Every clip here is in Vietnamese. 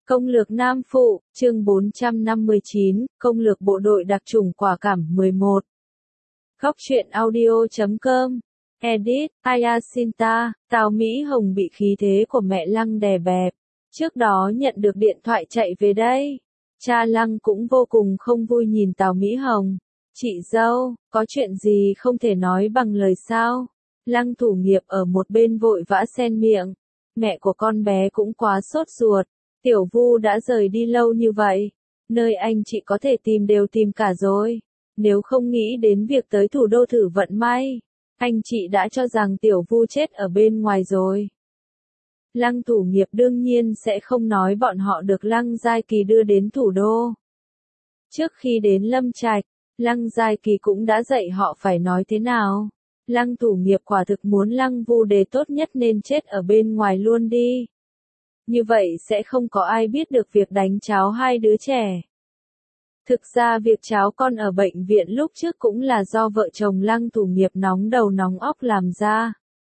Công lược Nam Phụ, chương 459, Công lược bộ đội đặc chủng quả cảm 11. Góc truyện audio.com. Edit, Ayasinta, Tào Mỹ Hồng bị khí thế của mẹ Lăng đè bẹp. Trước đó nhận được điện thoại chạy về đây. Cha Lăng cũng vô cùng không vui nhìn Tào Mỹ Hồng. Chị dâu, có chuyện gì không thể nói bằng lời sao? Lăng thủ nghiệp ở một bên vội vã xen miệng. Mẹ của con bé cũng quá sốt ruột. Tiểu Vu đã rời đi lâu như vậy. Nơi anh chị có thể tìm đều tìm cả rồi. Nếu không nghĩ đến việc tới thủ đô thử vận may, anh chị đã cho rằng Tiểu Vu chết ở bên ngoài rồi. Lăng thủ nghiệp đương nhiên sẽ không nói bọn họ được Lăng Giai Kỳ đưa đến thủ đô. Trước khi đến Lâm Trạch, Lăng Giai Kỳ cũng đã dạy họ phải nói thế nào. Lăng thủ nghiệp quả thực muốn Lăng Vu Đề tốt nhất nên chết ở bên ngoài luôn đi. Như vậy sẽ không có ai biết được việc đánh cháo hai đứa trẻ. Thực ra việc cháo con ở bệnh viện lúc trước cũng là do vợ chồng Lăng thủ nghiệp nóng đầu nóng óc làm ra.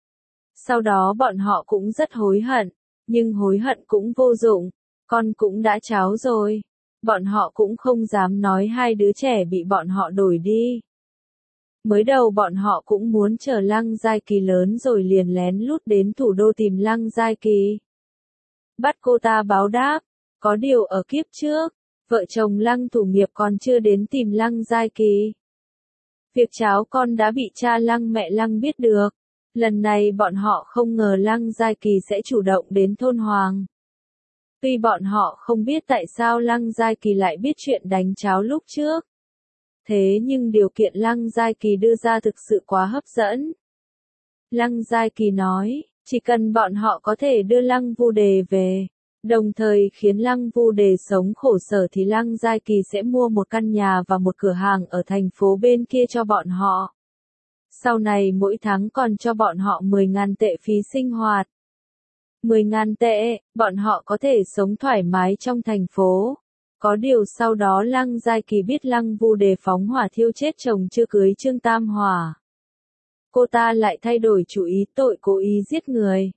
Sau đó bọn họ cũng rất hối hận, nhưng hối hận cũng vô dụng, con cũng đã cháo rồi. Bọn họ cũng không dám nói hai đứa trẻ bị bọn họ đổi đi. Mới đầu bọn họ cũng muốn chờ Lăng Giai Kỳ lớn rồi liền lén lút đến thủ đô tìm Lăng Giai Kỳ. Bắt cô ta báo đáp, có điều ở kiếp trước, vợ chồng Lăng thủ nghiệp còn chưa đến tìm Lăng Giai Kỳ. Việc cháo con đã bị cha Lăng mẹ Lăng biết được. Lần này bọn họ không ngờ Lăng Giai Kỳ sẽ chủ động đến thôn Hoàng. Tuy bọn họ không biết tại sao Lăng Giai Kỳ lại biết chuyện đánh cháo lúc trước. Thế nhưng điều kiện Lăng Giai Kỳ đưa ra thực sự quá hấp dẫn. Lăng Giai Kỳ nói, chỉ cần bọn họ có thể đưa Lăng Vu Đề về, đồng thời khiến Lăng Vu Đề sống khổ sở thì Lăng Giai Kỳ sẽ mua một căn nhà và một cửa hàng ở thành phố bên kia cho bọn họ. Sau này mỗi tháng còn cho bọn họ 10.000 tệ phí sinh hoạt. 10.000 tệ, bọn họ có thể sống thoải mái trong thành phố. Có điều sau đó Lăng Giai Kỳ biết Lăng Vu Đề phóng hỏa thiêu chết chồng chưa cưới Trương Tam Hòa. Cô ta lại thay đổi chủ ý tội cố ý giết người.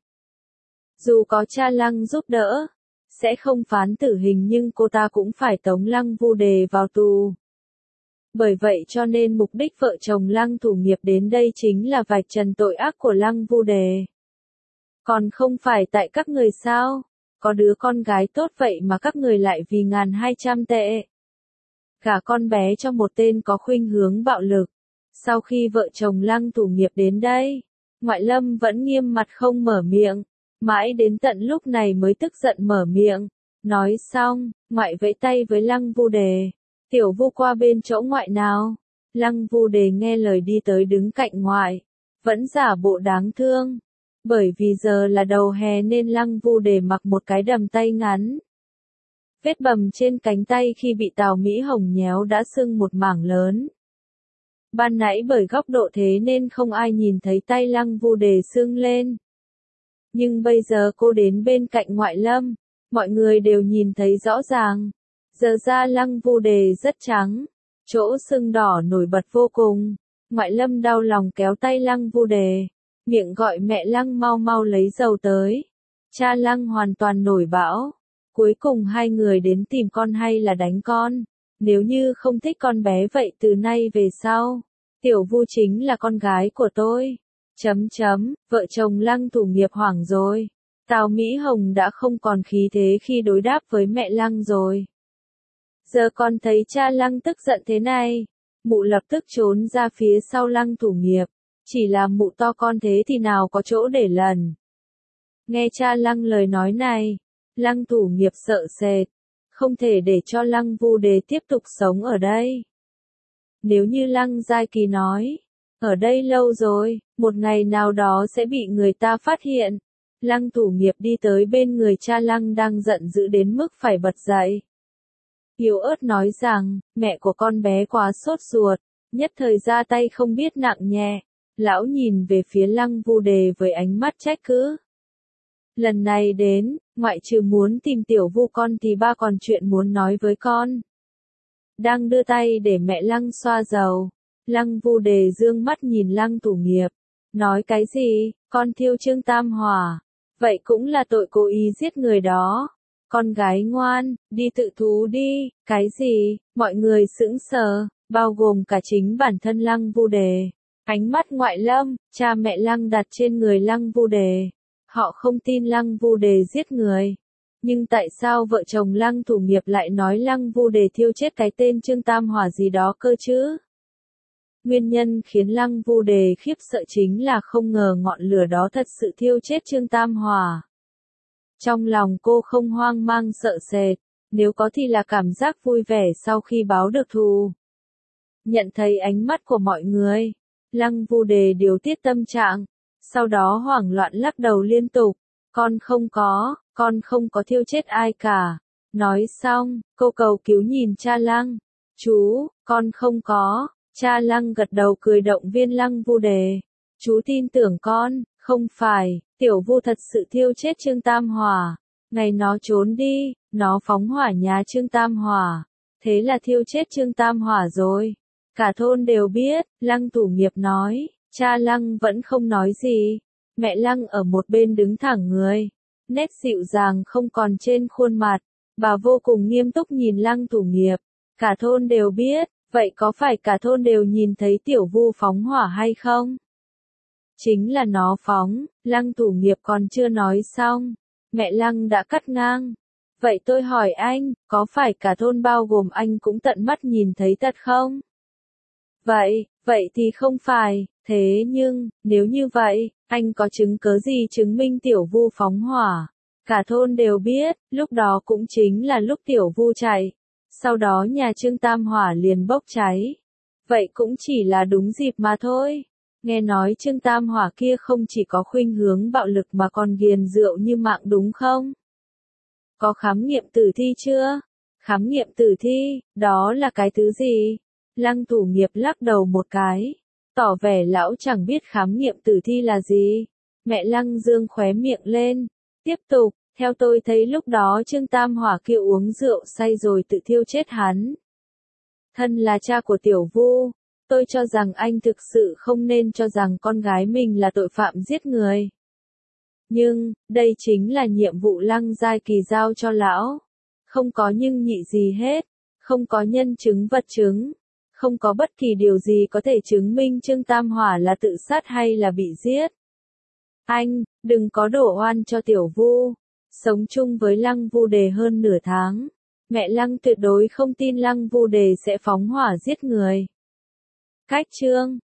Dù có cha Lăng giúp đỡ, sẽ không phán tử hình nhưng cô ta cũng phải tống Lăng Vu Đề vào tù. Bởi vậy cho nên mục đích vợ chồng Lăng thủ nghiệp đến đây chính là vạch trần tội ác của Lăng Vu Đề. Còn không phải tại các người sao? Có đứa con gái tốt vậy mà các người lại vì 1.200 tệ. Cả con bé cho một tên có khuynh hướng bạo lực. Sau khi vợ chồng Lăng thủ nghiệp đến đây, Ngoại Lâm vẫn nghiêm mặt không mở miệng. Mãi đến tận lúc này mới tức giận mở miệng. Nói xong, Ngoại vẫy tay với Lăng Vu Đề. Tiểu Vu qua bên chỗ Ngoại nào. Lăng Vu Đề nghe lời đi tới đứng cạnh Ngoại. Vẫn giả bộ đáng thương. Bởi vì giờ là đầu hè nên Lăng Vu Đề mặc một cái đầm tay ngắn. Vết bầm trên cánh tay khi bị Tào Mỹ Hồng nhéo đã sưng một mảng lớn. Ban nãy bởi góc độ thế nên không ai nhìn thấy tay Lăng Vu Đề sưng lên. Nhưng bây giờ cô đến bên cạnh Ngoại Lâm, mọi người đều nhìn thấy rõ ràng. Giờ da Lăng Vu Đề rất trắng, chỗ sưng đỏ nổi bật vô cùng. Ngoại Lâm đau lòng kéo tay Lăng Vu Đề, miệng gọi mẹ Lăng mau mau lấy dầu tới. Cha Lăng hoàn toàn nổi bão. Cuối cùng hai người đến tìm con hay là đánh con? Nếu như không thích con bé vậy từ nay về sau, Tiểu Vu chính là con gái của tôi. Vợ chồng Lăng thủ nghiệp hoảng rồi. Tào Mỹ Hồng đã không còn khí thế khi đối đáp với mẹ Lăng rồi. Giờ con thấy cha Lăng tức giận thế này, mụ lập tức trốn ra phía sau Lăng thủ nghiệp. Chỉ là mụ to con thế thì nào có chỗ để lần. Nghe cha Lăng lời nói này, Lăng thủ nghiệp sợ sệt, không thể để cho Lăng Vu Đề tiếp tục sống ở đây. Nếu như Lăng Giai Kỳ nói, ở đây lâu rồi, một ngày nào đó sẽ bị người ta phát hiện. Lăng thủ nghiệp đi tới bên người cha Lăng đang giận dữ đến mức phải bật dậy. Yếu ớt nói rằng, mẹ của con bé quá sốt ruột, nhất thời ra tay không biết nặng nhẹ. Lão nhìn về phía Lăng Vu Đề với ánh mắt trách cứ. Lần này đến, ngoại trừ muốn tìm Tiểu Vu con thì ba còn chuyện muốn nói với con. Đang đưa tay để mẹ Lăng xoa dầu. Lăng Vu Đề dương mắt nhìn Lăng thủ nghiệp. Nói cái gì, con thiêu Trương Tam Hòa. Vậy cũng là tội cố ý giết người đó. con gái ngoan, đi tự thú đi, cái gì, mọi người sững sờ, bao gồm cả chính bản thân Lăng Vu Đề. Ánh mắt Ngoại Lâm, cha mẹ Lăng đặt trên người Lăng Vu Đề. Họ không tin Lăng Vu Đề giết người. Nhưng tại sao vợ chồng Lăng Thủ Nghiệp lại nói Lăng Vu Đề thiêu chết cái tên Trương Tam Hỏa gì đó cơ chứ? Nguyên nhân khiến Lăng Vu Đề khiếp sợ chính là không ngờ ngọn lửa đó thật sự thiêu chết Trương Tam Hỏa. Trong lòng cô không hoang mang sợ sệt, nếu có thì là cảm giác vui vẻ sau khi báo được thù. Nhận thấy ánh mắt của mọi người, Lăng Vu Đề điều tiết tâm trạng, sau đó hoảng loạn lắc đầu liên tục, con không có thiêu chết ai cả. Nói xong, cô cầu cứu nhìn cha Lăng, chú, con không có, cha Lăng gật đầu cười động viên Lăng Vu Đề, chú tin tưởng con, không phải, Tiểu Vu thật sự thiêu chết Trương Tam Hỏa, ngày nó trốn đi, nó phóng hỏa nhà Trương Tam Hỏa, thế là thiêu chết Trương Tam Hỏa rồi. Cả thôn đều biết, Lăng Thủ Nghiệp nói, cha Lăng vẫn không nói gì, mẹ Lăng ở một bên đứng thẳng người, nét dịu dàng không còn trên khuôn mặt, bà vô cùng nghiêm túc nhìn Lăng Thủ Nghiệp, cả thôn đều biết, vậy có phải cả thôn đều nhìn thấy Tiểu Vu phóng hỏa hay không? Chính là nó phóng, Lăng Thủ Nghiệp còn chưa nói xong, mẹ Lăng đã cắt ngang. Vậy tôi hỏi anh, có phải cả thôn bao gồm anh cũng tận mắt nhìn thấy thật không? Vậy thì không phải, thế nhưng, nếu như vậy, anh có chứng cớ gì chứng minh Tiểu Vu phóng hỏa? Cả thôn đều biết, lúc đó cũng chính là lúc Tiểu Vu chạy. Sau đó nhà Trương Tam Hỏa liền bốc cháy. Vậy cũng chỉ là đúng dịp mà thôi. Nghe nói Trương Tam Hỏa kia không chỉ có khuynh hướng bạo lực mà còn ghiền rượu như mạng đúng không? Có khám nghiệm tử thi chưa? Khám nghiệm tử thi, đó là cái thứ gì? Lăng Thủ Nghiệp lắc đầu một cái, tỏ vẻ lão chẳng biết khám nghiệm tử thi là gì. Mẹ Lăng dương khóe miệng lên, tiếp tục, theo tôi thấy lúc đó Trương Tam Hỏa kia uống rượu say rồi tự thiêu chết hắn. Thân là cha của Tiểu Vu, tôi cho rằng anh thực sự không nên cho rằng con gái mình là tội phạm giết người. Nhưng, đây chính là nhiệm vụ Lăng Giai Kỳ giao cho lão. Không có nhưng nhị gì hết, không có nhân chứng vật chứng, không có bất kỳ điều gì có thể chứng minh Trương Tam Hỏa là tự sát hay là bị giết. Anh, đừng có đổ oan cho Tiểu Vu. Sống chung với Lăng Vu Đề hơn nửa tháng, mẹ Lăng tuyệt đối không tin Lăng Vu Đề sẽ phóng hỏa giết người. Cách chương